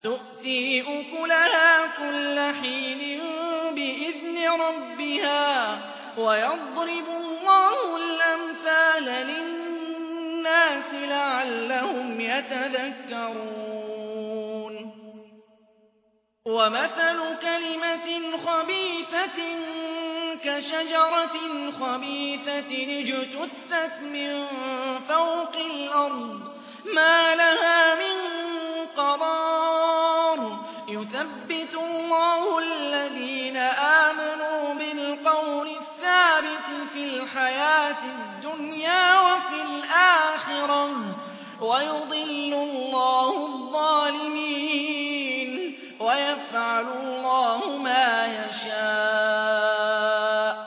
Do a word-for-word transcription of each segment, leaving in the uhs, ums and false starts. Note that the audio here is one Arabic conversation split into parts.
تُؤْتِي أُكُلَهَا كُلَّ حِينٍ بِإِذْنِ رَبِّهَا وَيَضْرِبُ اللَّهُ الْأَمْثَالَ لِلنَّاسِ لَعَلَّهُمْ يَتَذَكَّرُونَ وَمَثَلُ كَلِمَةٍ خَبِيثَةٍ كَشَجَرَةٍ خَبِيثَةٍ اجْتُثَّتْ مِن فَوْقِ الْأَرْضِ مَا لَهَا مِن قَرَارٍ يُثَبِّتُ اللَّهُ الَّذِينَ آمَنُوا بِالْقَوْلِ الثَّابِتِ فِي الْحَيَاةِ الدُّنْيَا وَفِي الْآخِرَةِ ۖ وَيُضِلُّ اللَّهُ الظَّالِمِينَ وَيَفْعَلُ اللَّهُ مَا يَشَاءُ.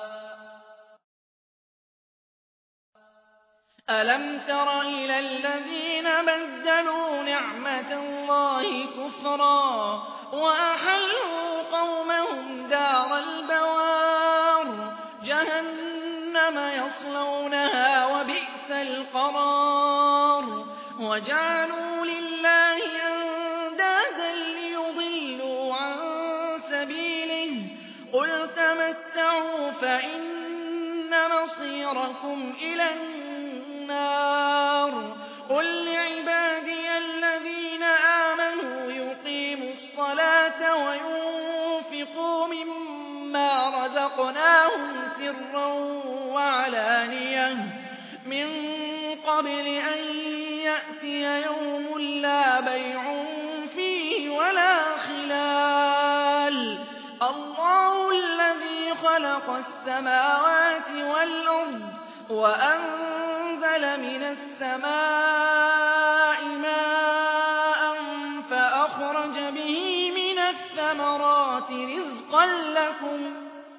أَلَمْ تَرَ إِلَى الَّذِينَ بَدَّلُوا نِعْمَةَ اللَّهِ كُفْرًا وَأَحَلُّوا قَوْمَهُمْ دَارَ الْبَوَارِ جَهَنَّمَ يَصْلَوْنَهَا وَبِئْسَ الْقَرَارُ وَجَعَلُوا لِلَّهِ أَندَادًا لِّيُضِلُّوا عَن سَبِيلِهِ ۚ قُلْ تَمَتَّعُوا فَإِنَّ مَصِيرَكُمْ إِلَى النَّارِ قُل لِّعِبَادِيَ الَّذِينَ آمَنُوا يُقِيمُوا الصَّلَاةَ وَيُنفِقُوا مِمَّا رَزَقْنَاهُمْ سِرًّا وَعَلَانِيَةً مِّن قَبْلِ أَن يَأْتِيَ يَوْمٌ لَّا بَيْعٌ فِيهِ وَلَا خِلَالٌ اللَّهُ الَّذِي خَلَقَ السَّمَاوَاتِ وَالْأَرْضَ وَأَنزَلَ مِنَ السَّمَاءِ مَاءً فَأَخْرَجَ بِهِ مِنَ الثَّمَرَاتِ رِزْقًا لَّكُمْ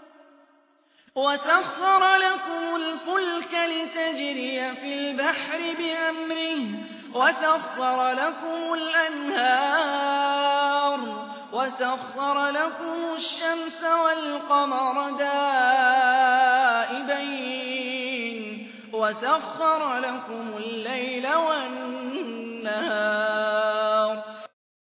وَسَخَّرَ لَكُمُ الْفُلْكَ لِتَجْرِيَ فِي الْبَحْرِ بِأَمْرِهِ وَسَخَّرَ لَكُمُ الْأَنْهَارَ وَسَخَّرَ لَكُمُ الشَّمْسَ وَالْقَمَرَ دَائِبَيْنِ وَسَخَّرَ لَكُمُ اللَّيْلَ وَالنَّهَارَ